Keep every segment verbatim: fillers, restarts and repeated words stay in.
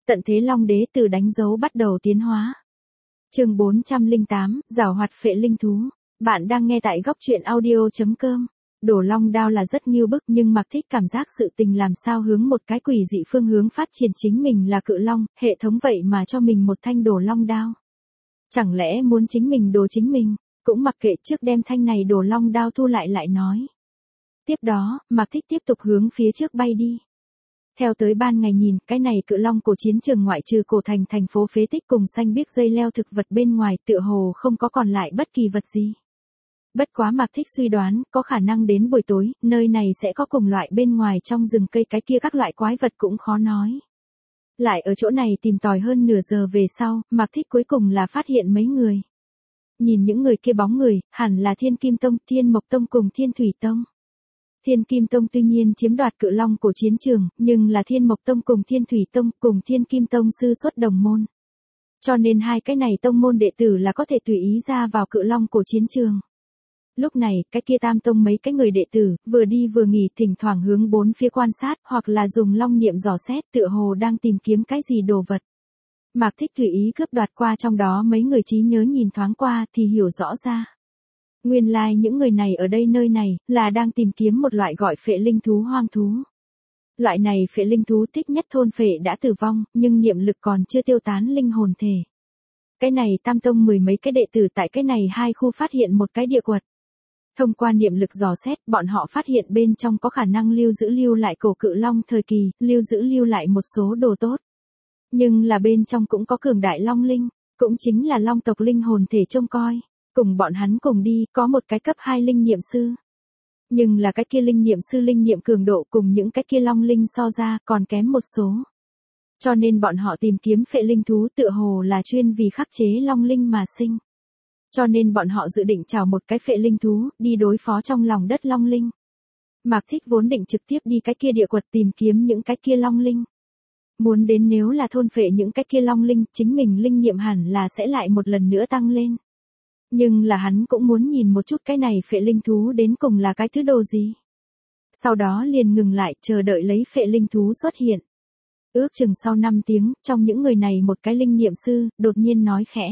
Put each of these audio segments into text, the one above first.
Tận thế long đế từ đánh dấu bắt đầu tiến hóa. Chương bốn trăm lẻ tám, giảo hoạt phệ linh thú. Bạn đang nghe tại góc truyện audio chấm com. Đổ long đao là rất nghiêu bức nhưng Mạc thích cảm giác sự tình làm sao hướng một cái quỷ dị phương hướng phát triển, chính mình là cự long, hệ thống vậy mà cho mình một thanh đổ long đao. Chẳng lẽ muốn chính mình đồ chính mình, cũng mặc kệ, trước đem thanh này đổ long đao thu lại lại nói. Tiếp đó, Mạc thích tiếp tục hướng phía trước bay đi. Theo tới ban ngày nhìn, cái này cự long cổ chiến trường ngoại trừ cổ thành thành phố phế tích cùng xanh biếc dây leo thực vật bên ngoài, tựa hồ không có còn lại bất kỳ vật gì. Bất quá Mạc thích suy đoán, có khả năng đến buổi tối, nơi này sẽ có cùng loại bên ngoài trong rừng cây cái kia các loại quái vật cũng khó nói. Lại ở chỗ này tìm tòi hơn nửa giờ về sau, Mạc thích cuối cùng là phát hiện mấy người. Nhìn những người kia bóng người, hẳn là Thiên Kim Tông, Thiên Mộc Tông cùng Thiên Thủy Tông. Thiên Kim Tông tuy nhiên chiếm đoạt cự long cổ chiến trường, nhưng là Thiên Mộc Tông cùng Thiên Thủy Tông cùng Thiên Kim Tông sư xuất đồng môn. Cho nên hai cái này tông môn đệ tử là có thể tùy ý ra vào cự long cổ chiến trường. Lúc này, cái kia tam tông mấy cái người đệ tử, vừa đi vừa nghỉ, thỉnh thoảng hướng bốn phía quan sát, hoặc là dùng long niệm dò xét, tựa hồ đang tìm kiếm cái gì đồ vật. Mạc thích tùy ý cướp đoạt qua trong đó mấy người trí nhớ nhìn thoáng qua thì hiểu rõ ra. Nguyên lai like những người này ở đây nơi này, là đang tìm kiếm một loại gọi phệ linh thú hoang thú. Loại này phệ linh thú thích nhất thôn phệ đã tử vong, nhưng niệm lực còn chưa tiêu tán linh hồn thể. Cái này tam tông mười mấy cái đệ tử tại cái này hai khu phát hiện một cái địa quật. Thông qua niệm lực dò xét, bọn họ phát hiện bên trong có khả năng lưu giữ lưu lại cổ cự long thời kỳ, lưu giữ lưu lại một số đồ tốt. Nhưng là bên trong cũng có cường đại long linh, cũng chính là long tộc linh hồn thể trông coi. Cùng bọn hắn cùng đi, có một cái cấp hai linh niệm sư. Nhưng là cái kia linh niệm sư linh niệm cường độ cùng những cái kia long linh so ra còn kém một số. Cho nên bọn họ tìm kiếm phệ linh thú tựa hồ là chuyên vì khắc chế long linh mà sinh. Cho nên bọn họ dự định chào một cái phệ linh thú, đi đối phó trong lòng đất long linh. Mạc thích vốn định trực tiếp đi cái kia địa quật tìm kiếm những cái kia long linh. Muốn đến nếu là thôn phệ những cái kia long linh, chính mình linh niệm hẳn là sẽ lại một lần nữa tăng lên. Nhưng là hắn cũng muốn nhìn một chút cái này phệ linh thú đến cùng là cái thứ đồ gì. Sau đó liền ngừng lại, chờ đợi lấy phệ linh thú xuất hiện. Ước chừng sau năm tiếng, trong những người này một cái linh niệm sư, đột nhiên nói khẽ.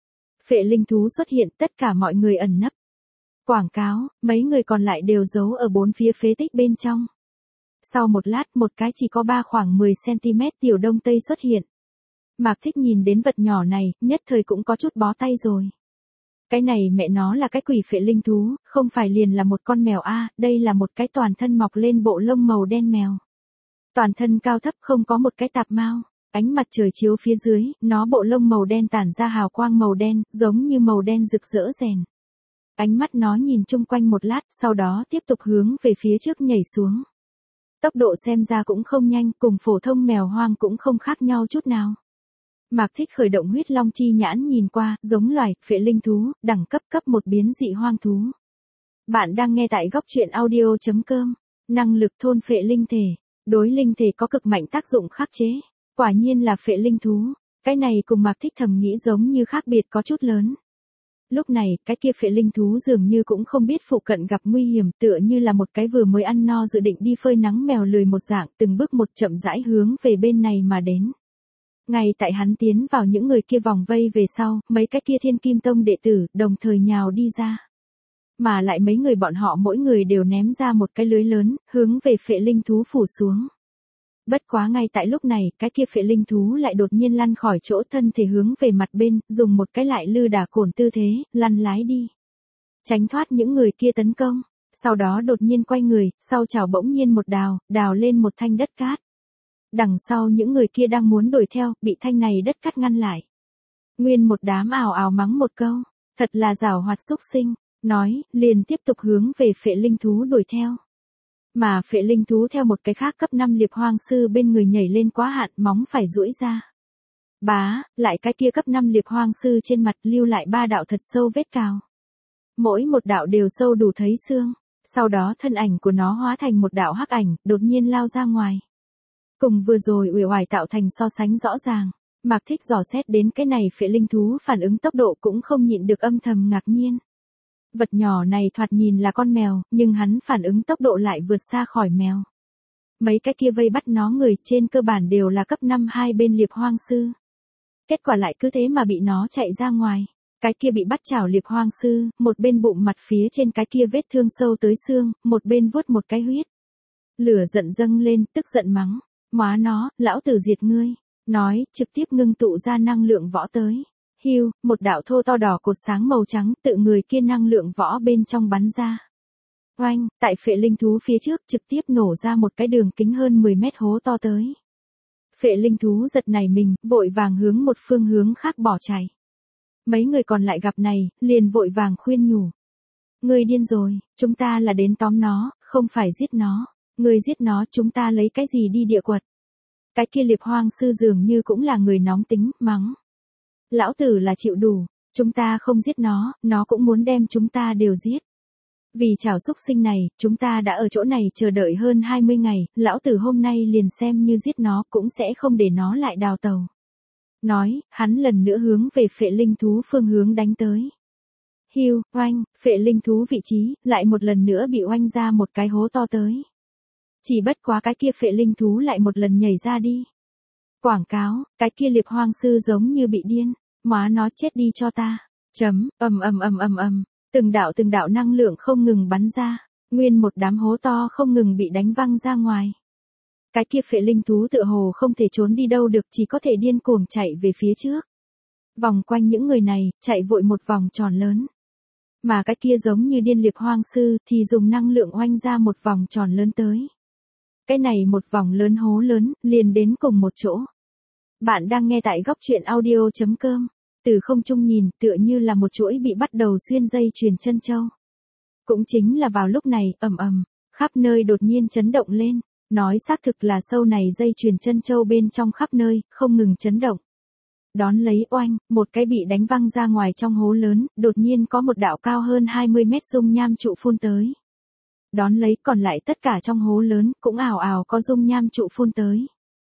Phệ linh thú xuất hiện, tất cả mọi người ẩn nấp. Quảng cáo, mấy người còn lại đều giấu ở bốn phía phế tích bên trong. Sau một lát, một cái chỉ có ba khoảng mười xăng-ti-mét tiểu đông tây xuất hiện. Mạc thích nhìn đến vật nhỏ này, nhất thời cũng có chút bó tay rồi. Cái này mẹ nó là cái quỷ phệ linh thú, không phải liền là một con mèo a, à, đây là một cái toàn thân mọc lên bộ lông màu đen mèo. Toàn thân cao thấp không có một cái tạp mao, ánh mặt trời chiếu phía dưới, nó bộ lông màu đen tản ra hào quang màu đen, giống như màu đen rực rỡ rèn. Ánh mắt nó nhìn chung quanh một lát, sau đó tiếp tục hướng về phía trước nhảy xuống. Tốc độ xem ra cũng không nhanh, cùng phổ thông mèo hoang cũng không khác nhau chút nào. Mạc thích khởi động huyết long chi nhãn nhìn qua, giống loài, phệ linh thú, đẳng cấp cấp một biến dị hoang thú. Bạn đang nghe tại góc truyện audio chấm com. Năng lực thôn phệ linh thể, đối linh thể có cực mạnh tác dụng khắc chế. Quả nhiên là phệ linh thú, cái này cùng Mạc thích thầm nghĩ giống như khác biệt có chút lớn. Lúc này, cái kia phệ linh thú dường như cũng không biết phụ cận gặp nguy hiểm, tựa như là một cái vừa mới ăn no dự định đi phơi nắng mèo lười một dạng, từng bước một chậm rãi hướng về bên này mà đến. Ngay tại hắn tiến vào những người kia vòng vây về sau, mấy cái kia Thiên Kim Tông đệ tử đồng thời nhào đi ra. Mà lại mấy người bọn họ mỗi người đều ném ra một cái lưới lớn, hướng về phệ linh thú phủ xuống. Bất quá ngay tại lúc này, cái kia phệ linh thú lại đột nhiên lăn khỏi chỗ, thân thể hướng về mặt bên, dùng một cái lại lư đả cổn tư thế, lăn lái đi. Tránh thoát những người kia tấn công, sau đó đột nhiên quay người, sau chảo bỗng nhiên một đào, đào lên một thanh đất cát. Đằng sau những người kia đang muốn đuổi theo, bị thanh này đất cát ngăn lại. Nguyên một đám ào ào mắng một câu, thật là giảo hoạt xúc sinh, nói, liền tiếp tục hướng về phệ linh thú đuổi theo. Mà phệ linh thú theo một cái khác cấp năm liệp hoang sư bên người nhảy lên quá hạn, móng phải duỗi ra. Bá, lại cái kia cấp năm liệp hoang sư trên mặt lưu lại ba đạo thật sâu vết cào. Mỗi một đạo đều sâu đủ thấy xương, sau đó thân ảnh của nó hóa thành một đạo hắc ảnh, đột nhiên lao ra ngoài. Cùng vừa rồi uể oải tạo thành so sánh rõ ràng, Mạc thích dò xét đến cái này phệ linh thú phản ứng tốc độ cũng không nhịn được âm thầm ngạc nhiên. Vật nhỏ này thoạt nhìn là con mèo, nhưng hắn phản ứng tốc độ lại vượt xa khỏi mèo. Mấy cái kia vây bắt nó người trên cơ bản đều là cấp năm hai bên liệp hoang sư. Kết quả lại cứ thế mà bị nó chạy ra ngoài. Cái kia bị bắt chảo liệp hoang sư, một bên bụng mặt phía trên cái kia vết thương sâu tới xương, một bên vuốt một cái huyết. Lửa giận dâng lên, tức giận mắng. Móa nó, lão tử diệt ngươi. Nói, trực tiếp ngưng tụ ra năng lượng võ tới. Hiu, một đạo thô to đỏ cột sáng màu trắng tự người kia năng lượng võ bên trong bắn ra. Oanh, tại phệ linh thú phía trước trực tiếp nổ ra một cái đường kính hơn mười mét hố to tới. Phệ linh thú giật nảy mình, vội vàng hướng một phương hướng khác bỏ chạy. Mấy người còn lại gặp này, liền vội vàng khuyên nhủ. Ngươi điên rồi, chúng ta là đến tóm nó, không phải giết nó. Ngươi giết nó chúng ta lấy cái gì đi địa quật. Cái kia liệp hoang sư dường như cũng là người nóng tính, mắng. Lão tử là chịu đủ, chúng ta không giết nó, nó cũng muốn đem chúng ta đều giết. Vì chảo xúc sinh này, chúng ta đã ở chỗ này chờ đợi hơn hai mươi ngày, lão tử hôm nay liền xem như giết nó cũng sẽ không để nó lại đào tàu. Nói, hắn lần nữa hướng về phệ linh thú phương hướng đánh tới. Hiu, oanh, phệ linh thú vị trí, lại một lần nữa bị oanh ra một cái hố to tới. Chỉ bất quá cái kia phệ linh thú lại một lần nhảy ra đi. Quảng cáo, cái kia liệp hoang sư giống như bị điên, móa nó chết đi cho ta. Chấm, ầm ầm ầm ầm ầm, từng đạo từng đạo năng lượng không ngừng bắn ra, nguyên một đám hố to không ngừng bị đánh văng ra ngoài. Cái kia phệ linh thú tựa hồ không thể trốn đi đâu được, chỉ có thể điên cuồng chạy về phía trước. Vòng quanh những người này, chạy vội một vòng tròn lớn. Mà cái kia giống như điên liệp hoang sư thì dùng năng lượng oanh ra một vòng tròn lớn tới. Cái này một vòng lớn hố lớn, liền đến cùng một chỗ. Bạn đang nghe tại góc truyện audio chấm com. Từ không trung nhìn, tựa như là một chuỗi bị bắt đầu xuyên dây chuyền chân châu. Cũng chính là vào lúc này, ầm ầm, khắp nơi đột nhiên chấn động lên. Nói xác thực là sâu này dây chuyền chân châu bên trong khắp nơi, không ngừng chấn động. Đón lấy oanh, một cái bị đánh văng ra ngoài trong hố lớn, đột nhiên có một đạo cao hơn hai mươi mét dung nham trụ phun tới. Đón lấy còn lại tất cả trong hố lớn, cũng ào ào có dung nham trụ phun tới.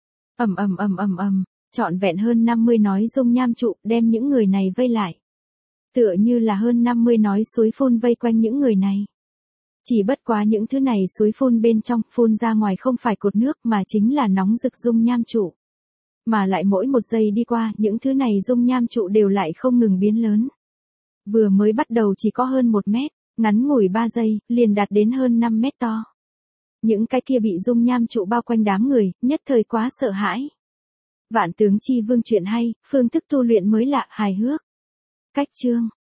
Ầm ầm ầm ầm ầm, trọn vẹn hơn năm mươi nói dung nham trụ đem những người này vây lại. Tựa như là hơn năm mươi nói suối phun vây quanh những người này. Chỉ bất quá những thứ này suối phun bên trong phun ra ngoài không phải cột nước mà chính là nóng rực dung nham trụ. Mà lại mỗi một giây đi qua những thứ này dung nham trụ đều lại không ngừng biến lớn. Vừa mới bắt đầu chỉ có hơn một mét, ngắn ngủi ba giây, liền đạt đến hơn năm mét to. Những cái kia bị dung nham trụ bao quanh đám người, nhất thời quá sợ hãi. Vạn tướng chi vương truyện hay, phương thức tu luyện mới lạ hài hước. Cách chương